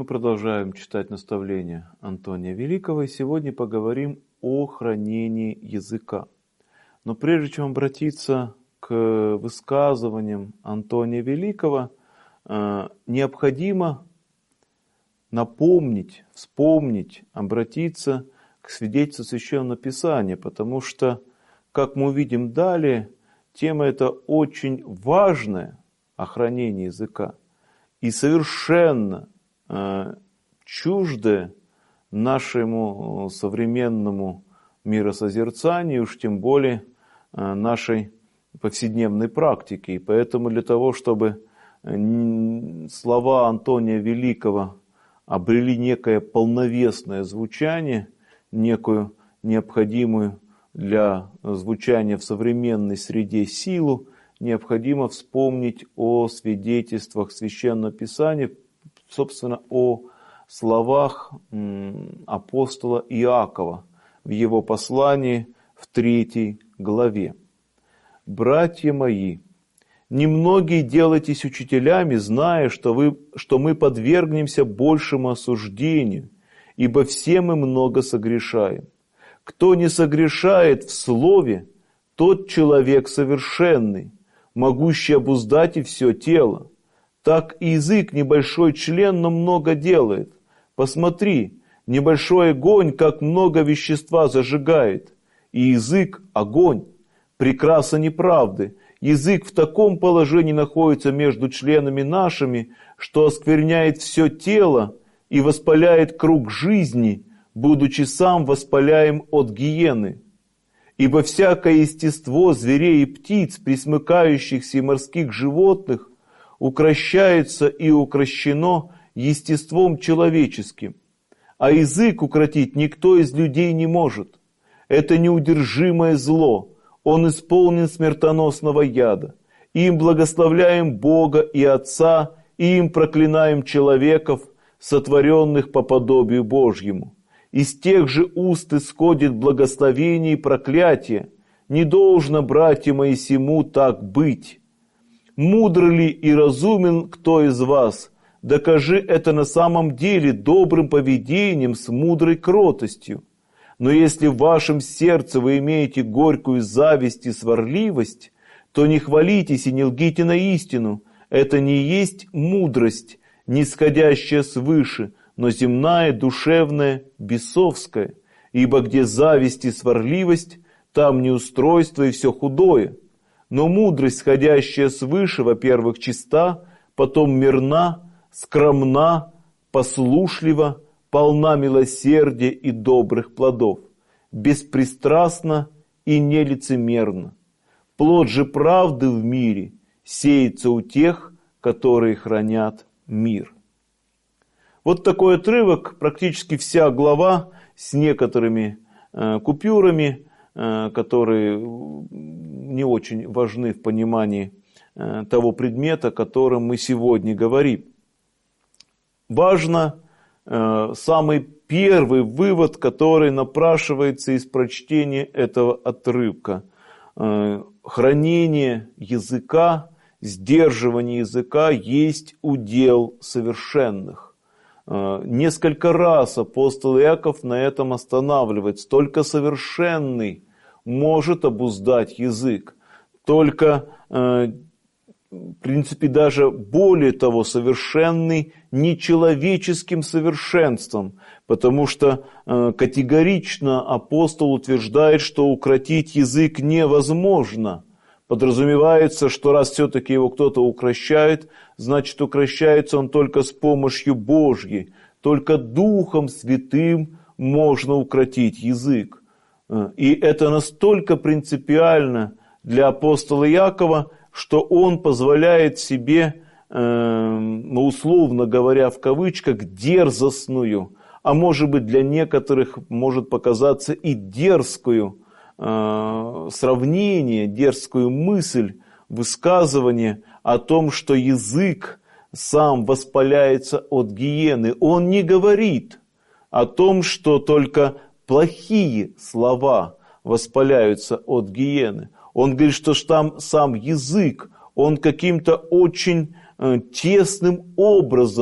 продолжаем читать наставления Антония Великого, и сегодня поговорим о хранении языка. Но прежде чем обратиться к высказываниям Антония Великого, необходимо напомнить, вспомнить, обратиться к свидетельству Священного Писания, потому что, как мы увидим далее, тема эта очень важная о хранении языка и совершенно чуждое нашему современному миросозерцанию, уж тем более нашей повседневной практике. И поэтому для того, чтобы слова Антония Великого обрели некое полновесное звучание, некую необходимую для звучания в современной среде силу, необходимо вспомнить о свидетельствах Священного Писания, собственно, о словах апостола Иакова в его послании в 3 главе. «Братья мои, немногие делайтесь учителями, зная, что мы подвергнемся большему осуждению, ибо все мы много согрешаем. Кто не согрешает в слове, тот человек совершенный, могущий обуздать и все тело. Так и язык небольшой член, но много делает. Посмотри, небольшой огонь, как много вещества зажигает. И язык – огонь, прекраса неправды. Язык в таком положении находится между членами нашими, что оскверняет все тело и воспаляет круг жизни, будучи сам воспаляем от гиены. Ибо всякое естество зверей и птиц, пресмыкающихся и морских животных, укрощается и укрощено естеством человеческим. А язык укротить никто из людей не может. Это неудержимое зло, он исполнен смертоносного яда. Им благословляем Бога и Отца, и им проклинаем человеков, сотворенных по подобию Божьему. Из тех же уст исходит благословение и проклятие. Не должно, братья мои, сему так быть. Мудр ли и разумен кто из вас? Докажи это на самом деле добрым поведением с мудрой кротостью. Но если в вашем сердце вы имеете горькую зависть и сварливость, то не хвалитесь и не лгите на истину. Это не есть мудрость, нисходящая свыше, но земная, душевная, бесовская. Ибо где зависть и сварливость, там неустройство и все худое. Но мудрость, сходящая свыше, во-первых, чиста, потом мирна, скромна, послушлива, полна милосердия и добрых плодов, беспристрастна и нелицемерна. Плод же правды в мире сеется у тех, которые хранят мир». Вот такой отрывок, практически вся глава с некоторыми купюрами, которые не очень важны в понимании того предмета, о котором мы сегодня говорим. Важно самый первый вывод, который напрашивается из прочтения этого отрывка. Хранение языка, сдерживание языка есть удел совершенных. Несколько раз апостол Иаков на этом останавливается. Только совершенный может обуздать язык. Только, в принципе, даже более того, совершенный нечеловеческим совершенством, потому что категорично апостол утверждает, что укротить язык невозможно. Подразумевается, что раз все-таки его кто-то укрощает, значит, укрощается он только с помощью Божьей. Только Духом Святым можно укротить язык. И это настолько принципиально для апостола Иакова, что он позволяет себе, условно говоря, в кавычках, дерзостную, а может быть для некоторых может показаться и дерзкую сравнение, дерзкую мысль, высказывание о том, что язык сам воспаляется от гиены. Он не говорит о том, что только плохие слова воспаляются от гиены. Он говорит, что там сам язык, он каким-то очень тесным образом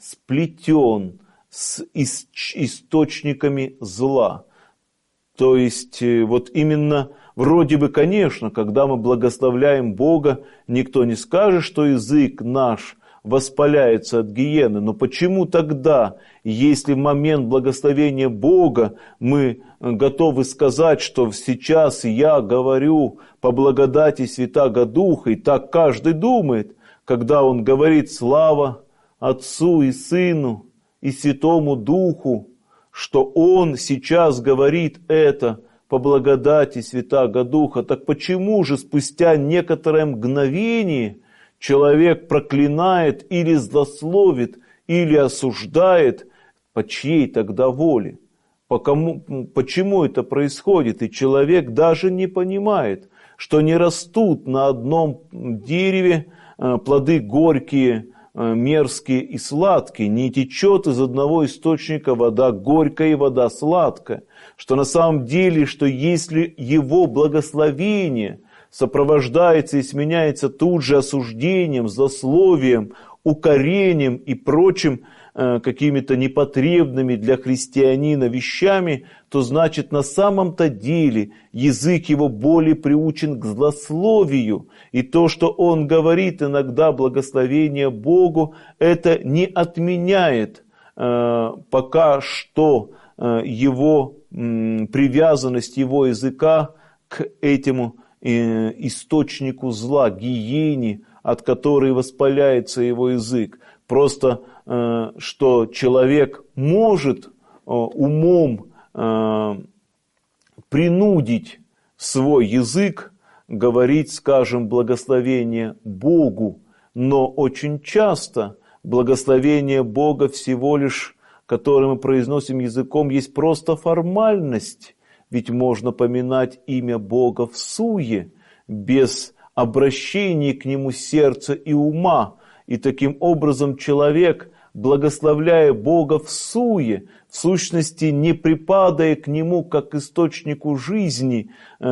сплетен с источниками зла. То есть вот именно вроде бы, конечно, когда мы благословляем Бога, никто не скажет, что язык наш воспаляется от гиены. Но почему тогда, если в момент благословения Бога мы готовы сказать, что сейчас я говорю по благодати Святаго Духа, и так каждый думает, когда он говорит слава Отцу и Сыну и Святому Духу, что он сейчас говорит это по благодати Святаго Духа, так почему же спустя некоторое мгновение человек проклинает или злословит, или осуждает, по чьей тогда воле? Почему это происходит? И человек даже не понимает, что не растут на одном дереве плоды горькие, мерзкие и сладкие, не течет из одного источника вода горькая и вода сладкая, что на самом деле, что если его благословение сопровождается и сменяется тут же осуждением, злословием, укорением и прочим какими-то непотребными для христианина вещами, то значит на самом-то деле язык его более приучен к злословию. И то, что он говорит иногда благословение Богу, это не отменяет пока что его привязанность его языка к этому источнику зла, гиене, от которой воспаляется его язык. Просто что человек может умом принудить свой язык говорить, скажем, благословение Богу, но очень часто благословение Бога всего лишь, которое мы произносим языком, есть просто формальность, ведь можно поминать имя Бога всуе, без обращения к Нему сердца и ума, и таким образом человек, благословляя Бога всуе, в сущности не припадая к Нему как к источнику жизни,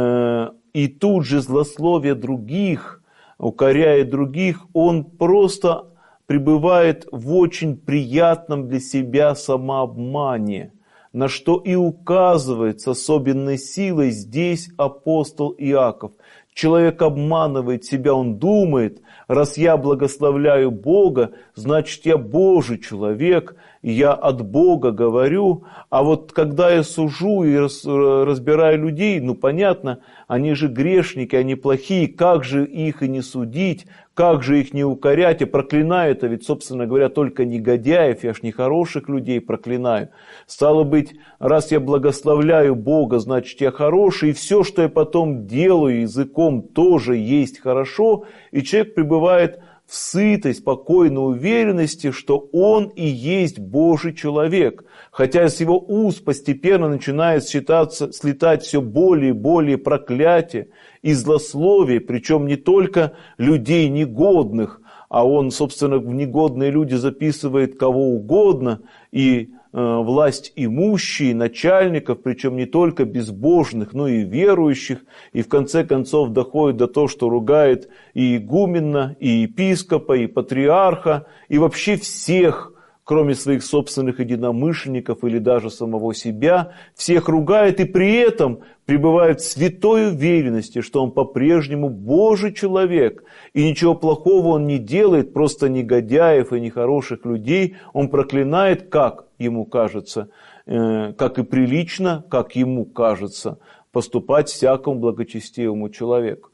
и тут же злословия других, укоряя других, он просто пребывает в очень приятном для себя самообмане, на что и указывает с особенной силой здесь апостол Иаков. Человек обманывает себя, он думает, раз я благословляю Бога, значит я Божий человек, я от Бога говорю, а вот когда я сужу и разбираю людей, ну понятно, они же грешники, они плохие, как же их и не судить, как же их не укорять, и проклинаю это, ведь, собственно говоря, только негодяев, я ж не хороших людей проклинаю. Стало быть, раз я благословляю Бога, значит я хороший, и все, что я потом делаю языком, тоже есть хорошо, и человек пребывает в сытой, спокойной уверенности, что он и есть Божий человек. Хотя с его уст постепенно начинает слетать все более и более проклятия и злословия, причем не только людей негодных, а он, собственно, в негодные люди записывает кого угодно, и власть имущие, начальников, причем не только безбожных, но и верующих, и в конце концов доходит до того, что ругает и игумена, и епископа, и патриарха, и вообще всех, кроме своих собственных единомышленников или даже самого себя, всех ругает и при этом пребывает в святой уверенности, что он по-прежнему Божий человек, и ничего плохого он не делает, просто негодяев и нехороших людей он проклинает, как ему кажется, как и прилично, как ему кажется, поступать всякому благочестивому человеку.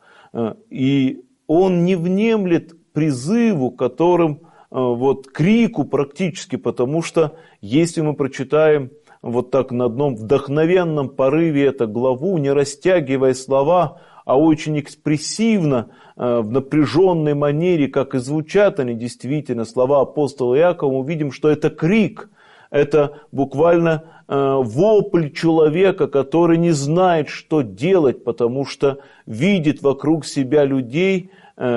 И он не внемлет призыву, которым вот крику практически, потому что если мы прочитаем вот так на одном вдохновенном порыве эту главу, не растягивая слова, а очень экспрессивно, в напряженной манере, как и звучат они действительно, слова апостола Иакова, мы увидим, что это крик, это буквально вопль человека, который не знает, что делать, потому что видит вокруг себя людей,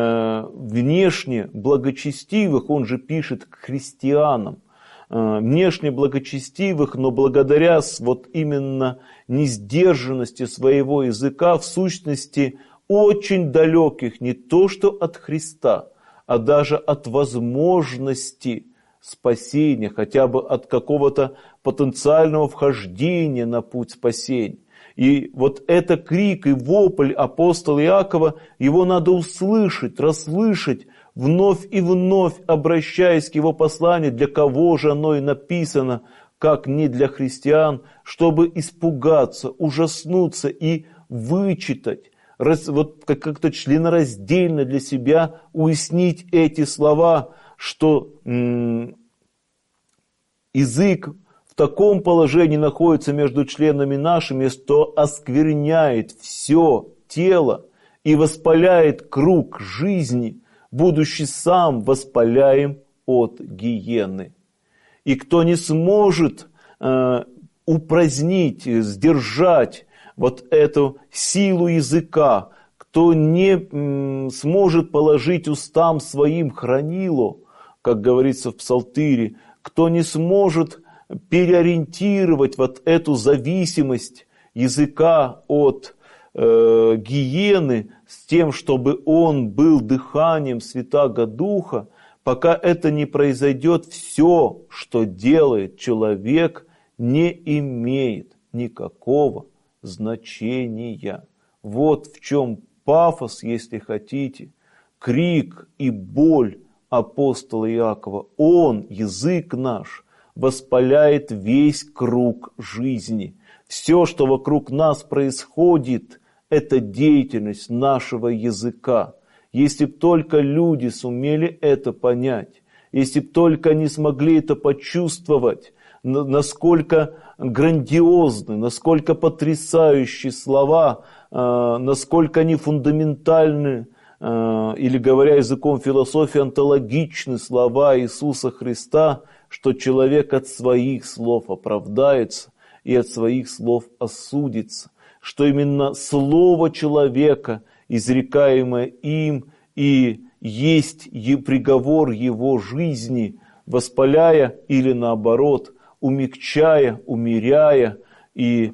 внешне благочестивых, он же пишет к христианам, внешне благочестивых, но благодаря вот именно несдержанности своего языка, в сущности, очень далеких не то что от Христа, а даже от возможности спасения, хотя бы от какого-то потенциального вхождения на путь спасения. И вот это крик и вопль апостола Иакова, его надо услышать, расслышать, вновь и вновь обращаясь к его посланию, для кого же оно и написано, как не для христиан, чтобы испугаться, ужаснуться и вычитать, вот как-то членораздельно для себя уяснить эти слова, что язык в таком положении находится между членами нашими, что оскверняет все тело и воспаляет круг жизни, будучи сам воспаляем от гиены. И кто не сможет упразднить, сдержать вот эту силу языка, кто не сможет положить устам своим хранило, как говорится в Псалтире, кто не сможет переориентировать вот эту зависимость языка от гиены с тем, чтобы он был дыханием Святаго Духа, пока это не произойдет, все, что делает человек, не имеет никакого значения. Вот в чем пафос, если хотите, крик и боль апостола Иакова. Он, язык наш, воспаляет весь круг жизни. Все, что вокруг нас происходит, это деятельность нашего языка. Если б только люди сумели это понять, если б только они смогли это почувствовать, насколько грандиозны, насколько потрясающие слова, насколько они фундаментальны, или, говоря языком философии, онтологичны слова Иисуса Христа, что человек от своих слов оправдается и от своих слов осудится, что именно слово человека, изрекаемое им, и есть приговор его жизни, воспаляя или наоборот, умягчая, умеряя и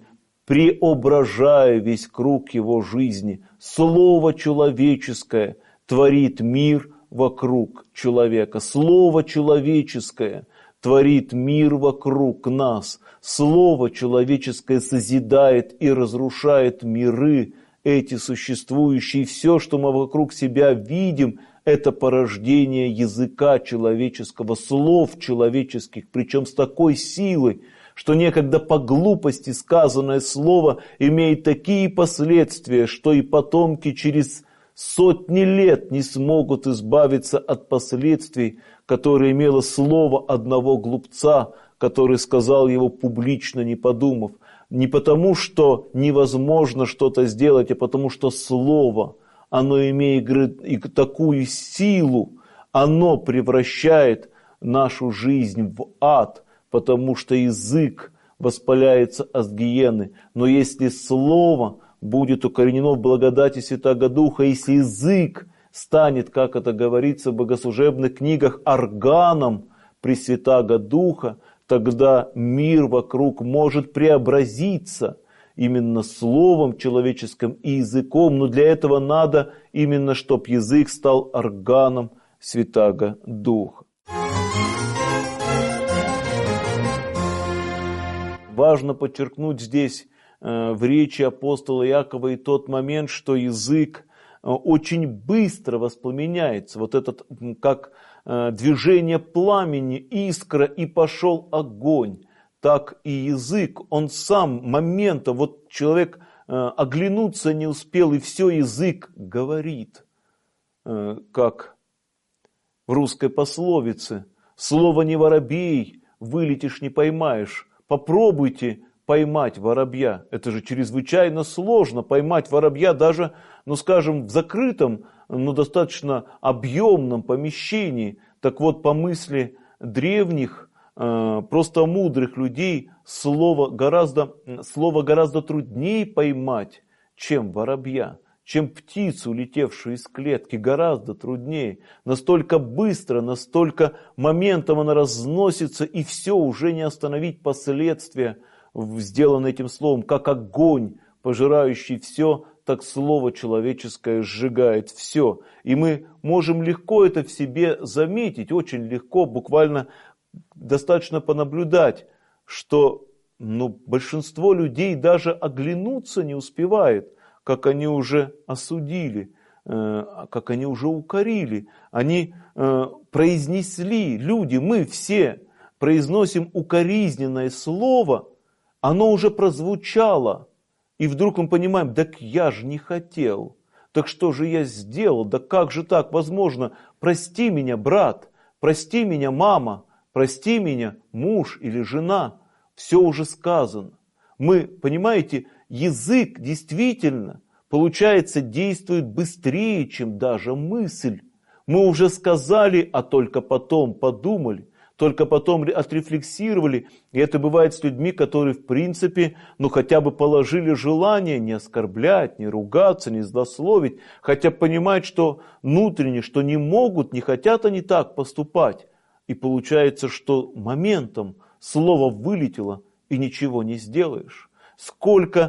преображая весь круг его жизни. Слово человеческое творит мир вокруг человека. Слово человеческое творит мир вокруг нас. Слово человеческое созидает и разрушает миры, эти существующие. Все, что мы вокруг себя видим, это порождение языка человеческого, слов человеческих, причем с такой силой, что некогда по глупости сказанное слово имеет такие последствия, что и потомки через сотни лет не смогут избавиться от последствий, которые имело слово одного глупца, который сказал его публично, не подумав. Не потому, что невозможно что-то сделать, а потому, что слово, оно имеет такую силу, оно превращает нашу жизнь в ад, потому что язык воспаляется от гиены. Но если слово будет укоренено в благодати Святаго Духа, если язык станет, как это говорится в богослужебных книгах, органом Пресвятаго Духа, тогда мир вокруг может преобразиться именно словом человеческим и языком. Но для этого надо именно, чтобы язык стал органом Святаго Духа. Важно подчеркнуть здесь в речи апостола Иакова и тот момент, что язык очень быстро воспламеняется. Вот этот, как движение пламени, искра, и пошел огонь. Так и язык, он сам моментом, вот человек оглянуться не успел, и все, язык говорит. Как в русской пословице: слово не воробей, вылетишь не поймаешь. Попробуйте поймать воробья. Это же чрезвычайно сложно поймать воробья даже, скажем, в закрытом, достаточно объемном помещении. Так вот, по мысли древних, просто мудрых людей, слово гораздо труднее поймать, чем воробья, чем птицу, улетевшую из клетки, гораздо труднее. Настолько быстро, настолько моментом она разносится, и все, уже не остановить последствия, сделанные этим словом. Как огонь, пожирающий все, так слово человеческое сжигает все. И мы можем легко это в себе заметить, очень легко, буквально достаточно понаблюдать, что большинство людей даже оглянуться не успевает, как они уже осудили, как они уже укорили. Они произнесли, люди, мы все произносим укоризненное слово, оно уже прозвучало, и вдруг мы понимаем, так я же не хотел, так что же я сделал, да как же так возможно, прости меня, брат, прости меня, мама, прости меня, муж или жена, все уже сказано. Мы, понимаете, язык действительно, получается, действует быстрее, чем даже мысль. Мы уже сказали, а только потом подумали, только потом отрефлексировали. И это бывает с людьми, которые в принципе, хотя бы положили желание не оскорблять, не ругаться, не злословить, хотя понимают, что внутренне, что не могут, не хотят они так поступать. И получается, что моментом слово вылетело, и ничего не сделаешь. Сколько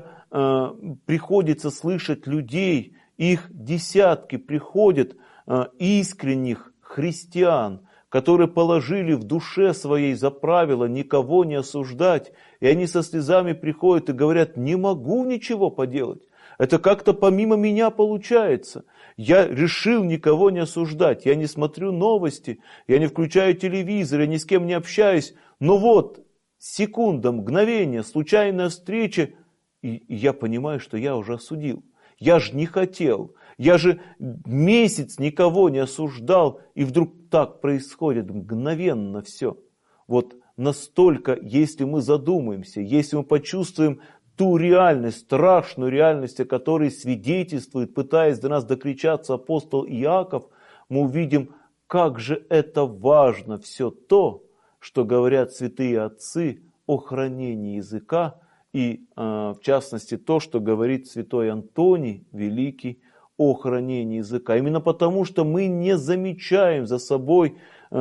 приходится слышать людей, их десятки приходят, искренних христиан, которые положили в душе своей за правило никого не осуждать, и они со слезами приходят и говорят, не могу ничего поделать, это как-то помимо меня получается, я решил никого не осуждать, я не смотрю новости, я не включаю телевизор, я ни с кем не общаюсь, но вот секунда, мгновение, случайная встреча, и я понимаю, что я уже осудил. Я же не хотел, я же месяц никого не осуждал, и вдруг так происходит, мгновенно все. Вот настолько, если мы задумаемся, если мы почувствуем ту реальность, страшную реальность, о которой свидетельствует, пытаясь до нас докричаться апостол Иаков, мы увидим, как же это важно все то, что говорят святые отцы о хранении языка, и в частности то, что говорит святой Антоний Великий о хранении языка. Именно потому, что мы не замечаем за собой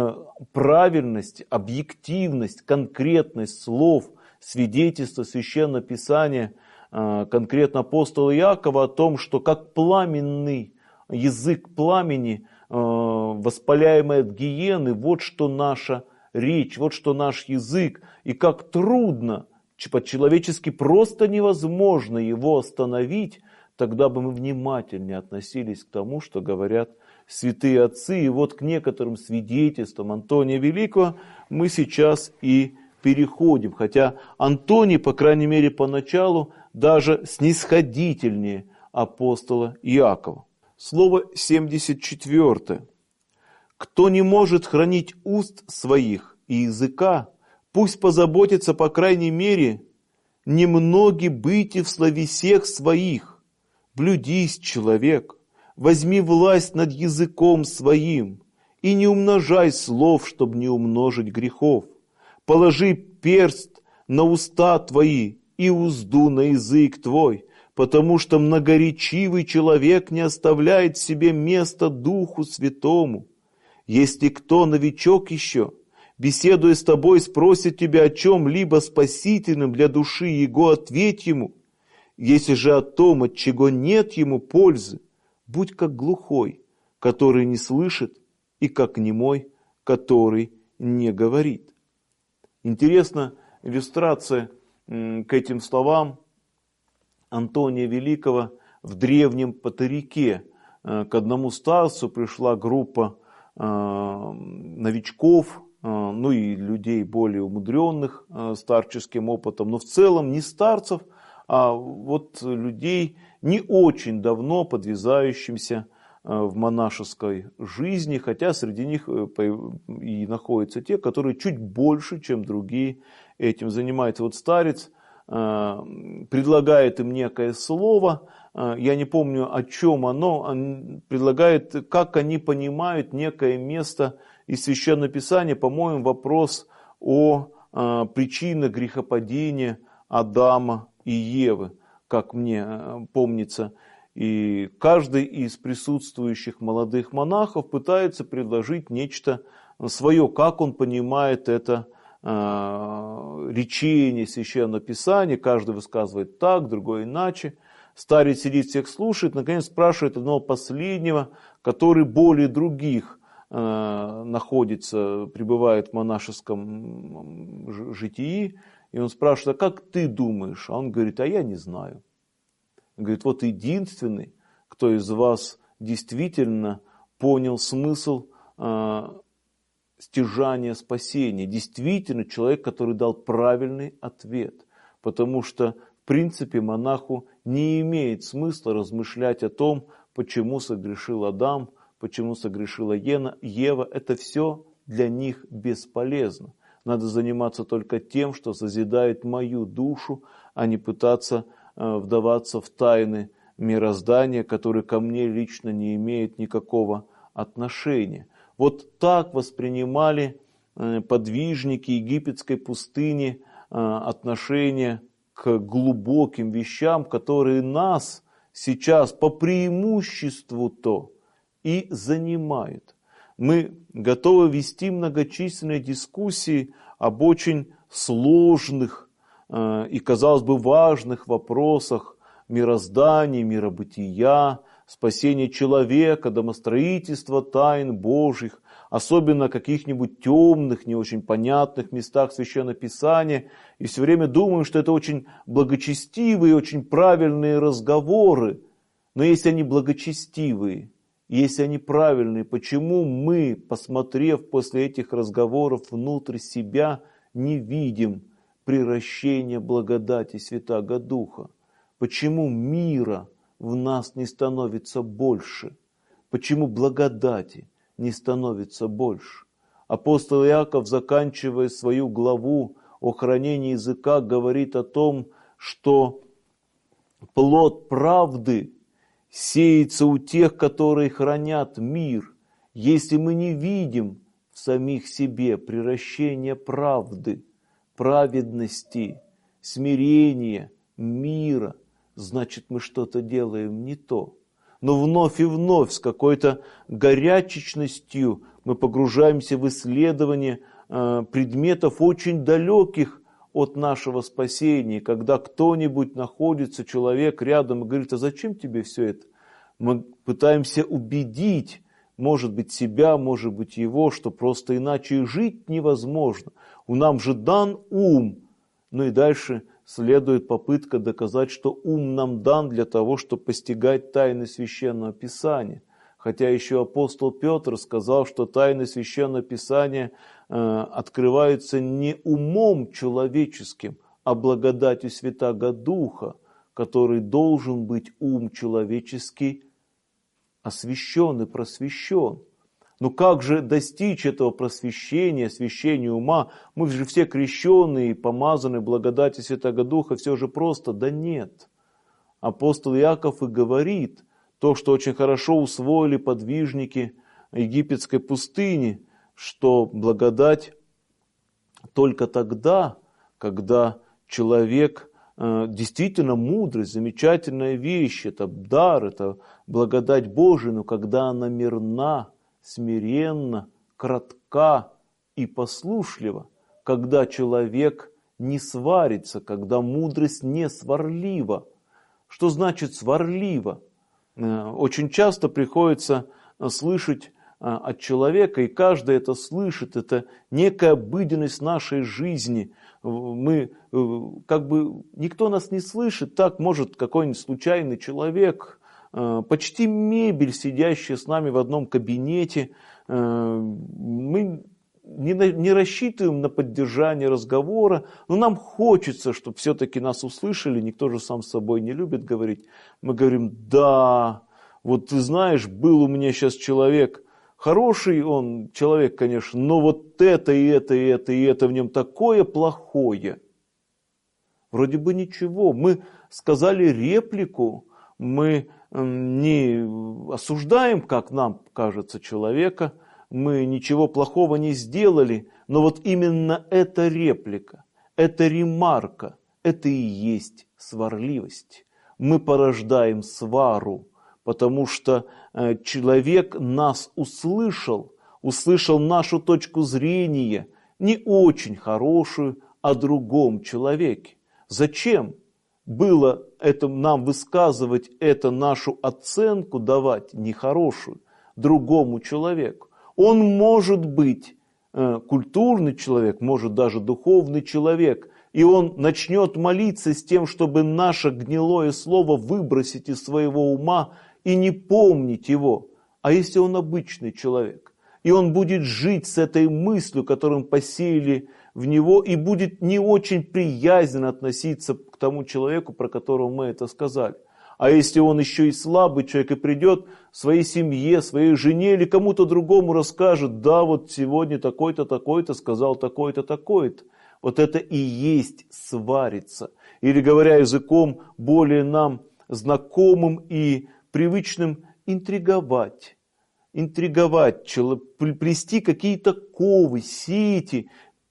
правильность, объективность, конкретность слов, свидетельства Священного Писания, конкретно апостола Иакова о том, что как пламенный язык пламени, воспаляемый от гиены, вот что наша речь, вот что наш язык, и как трудно, по-человечески просто невозможно его остановить, тогда бы мы внимательнее относились к тому, что говорят святые отцы. И вот к некоторым свидетельствам Антония Великого мы сейчас и переходим. Хотя Антоний, по крайней мере поначалу, даже снисходительнее апостола Иакова. Слово 74. Кто не может хранить уст своих и языка, пусть позаботится, по крайней мере, немноги быть и в словесех своих. Блюдись, человек, возьми власть над языком своим, и не умножай слов, чтобы не умножить грехов. Положи перст на уста твои и узду на язык твой, потому что многоречивый человек не оставляет в себе места Духу Святому. Если кто новичок еще, беседуя с тобой, спросит тебя о чем-либо спасительном для души его, ответь ему. Если же о том, от чего нет ему пользы, будь как глухой, который не слышит, и как немой, который не говорит. Интересна иллюстрация к этим словам Антония Великого в древнем Патерике. К одному старцу пришла группа новичков, и людей более умудренных старческим опытом, но в целом не старцев, а вот людей не очень давно подвязающимся в монашеской жизни, хотя среди них и находятся те, которые чуть больше, чем другие, этим занимаются. Вот старец предлагает им некое слово, я не помню, о чем оно, он предлагает, как они понимают некое место из Священного Писания, по-моему, вопрос о причинах грехопадения Адама и Евы, как мне помнится. И каждый из присутствующих молодых монахов пытается предложить нечто свое, как он понимает это речение Священного Писания. Каждый высказывает так, другой иначе. Старец сидит, всех слушает, наконец спрашивает одного последнего, который более других находится, пребывает в монашеском житии, и он спрашивает: а как ты думаешь? А он говорит: а я не знаю. Он говорит: вот единственный, кто из вас действительно понял смысл стяжания спасения, действительно человек, который дал правильный ответ. Потому что, в принципе, монаху не имеет смысла размышлять о том, почему согрешил Адам, почему согрешила Ева. Это все для них бесполезно. Надо заниматься только тем, что созидает мою душу, а не пытаться вдаваться в тайны мироздания, которые ко мне лично не имеют никакого отношения. Вот так воспринимали подвижники египетской пустыни отношение к глубоким вещам, которые нас сейчас по преимуществу-то и занимают. Мы готовы вести многочисленные дискуссии об очень сложных и, казалось бы, важных вопросах мироздания, миробытия, спасения человека, домостроительства тайн Божьих, особенно каких-нибудь темных, не очень понятных местах Священного Писания. И все время думаем, что это очень благочестивые, очень правильные разговоры. Но если они благочестивые, если они правильные, почему мы, посмотрев после этих разговоров внутрь себя, не видим приращения благодати Святаго Духа? Почему мира в нас не становится больше? Почему благодати не становится больше? Апостол Иаков, заканчивая свою главу о хранении языка, говорит о том, что плод правды сеется у тех, которые хранят мир. Если мы не видим в самих себе приращения правды, праведности, смирения, мира, значит, мы что-то делаем не то. Но вновь и вновь с какой-то горячечностью мы погружаемся в исследование предметов очень далеких от нашего спасения. Когда кто-нибудь находится, человек рядом, и говорит: а зачем тебе все это? Мы пытаемся убедить, может быть, себя, может быть, его, что просто иначе жить невозможно. У нас же дан ум. Ну и дальше следует попытка доказать, что ум нам дан для того, чтобы постигать тайны Священного Писания. Хотя еще апостол Петр сказал, что тайны Священного Писания открываются не умом человеческим, а благодатью Святаго Духа, который должен быть ум человеческий освящен и просвещен. Но как же достичь этого просвещения, освящения ума? Мы же все крещенные, помазаны благодатью Святаго Духа, все же просто? Да нет. Апостол Иаков и говорит то, что очень хорошо усвоили подвижники египетской пустыни, что благодать только тогда, когда человек действительно мудрость, замечательная вещь, это дар, это благодать Божия, но когда она мирна, смиренно, кратка и послушлива, когда человек не сварится, когда мудрость не сварлива. Что значит сварлива? Очень часто приходится слышать от человека, и каждый это слышит, это некая обыденность нашей жизни. Мы, никто нас не слышит, так может какой-нибудь случайный человек, почти мебель, сидящая с нами в одном кабинете. Мы не рассчитываем на поддержание разговора, но нам хочется, чтобы все-таки нас услышали. Никто же сам с собой не любит говорить. Мы говорим: да, вот ты знаешь, был у меня сейчас человек, хороший он человек, конечно, но вот это и это, и это, и это в нем такое плохое. Вроде бы ничего. Мы сказали реплику, мы не осуждаем, как нам кажется, человека, мы ничего плохого не сделали, но вот именно эта реплика, эта ремарка, это и есть сварливость. Мы порождаем свару, потому что человек нас услышал нашу точку зрения, не очень хорошую, о другом человеке. Зачем было это нам высказывать, это нашу оценку давать нехорошую другому человеку? Он может быть культурный человек, может даже духовный человек, и он начнет молиться с тем, чтобы наше гнилое слово выбросить из своего ума и не помнить его. А если он обычный человек, и он будет жить с этой мыслью, которую посеяли в него, и будет не очень приязненно относиться к тому человеку, про которого мы это сказали. А если он еще и слабый человек и придет своей семье, своей жене или кому-то другому расскажет, да, вот сегодня такой-то, такой-то сказал такой-то, такой-то. Вот это и есть свариться. Или, говоря языком более нам знакомым и привычным, интриговать. Интриговать, плести какие-то ковы, сети,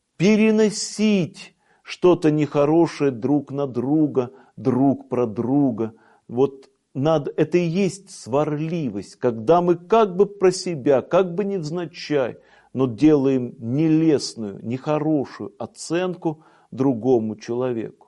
переносить что-то нехорошее друг на друга, друг про друга. Вот это и есть сварливость, когда мы как бы про себя, как бы невзначай, но делаем нелестную, нехорошую оценку другому человеку.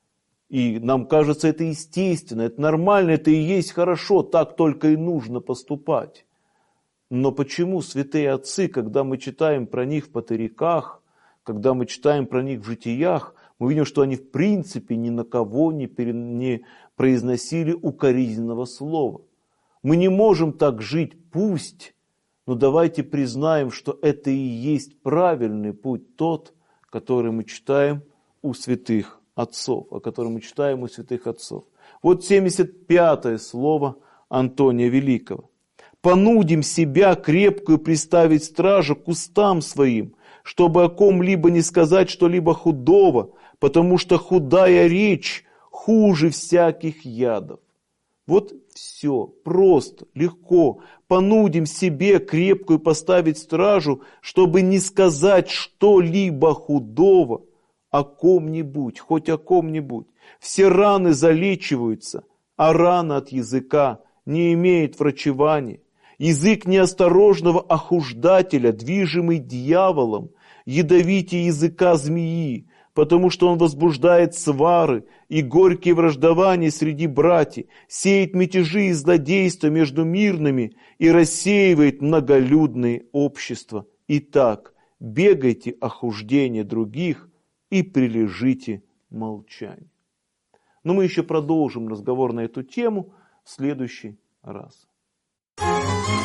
И нам кажется это естественно, это нормально, это и есть хорошо, так только и нужно поступать. Но почему святые отцы, когда мы читаем про них в патыриках, когда мы читаем про них в житиях, мы видим, что они в принципе ни на кого не произносили укоризненного слова. Мы не можем так жить, пусть, но давайте признаем, что это и есть правильный путь, тот, который мы читаем у святых отцов, о котором мы читаем у святых отцов. Вот 75-е слово Антония Великого. «Понудим себя крепкую приставить стражу к устам своим, чтобы о ком-либо не сказать что-либо худого, потому что худая речь хуже всяких ядов». Вот все, просто, легко. Понудим себе крепкую поставить стражу, чтобы не сказать что-либо худого о ком-нибудь, хоть о ком-нибудь. Все раны залечиваются, а рана от языка не имеет врачевания. Язык неосторожного охуждателя, движимый дьяволом, ядовитее языка змеи, потому что он возбуждает свары и горькие враждования среди братьев, сеет мятежи и злодейства между мирными и рассеивает многолюдные общества. Итак, бегайте охуждения других и прилежите молчанию. Но мы еще продолжим разговор на эту тему в следующий раз.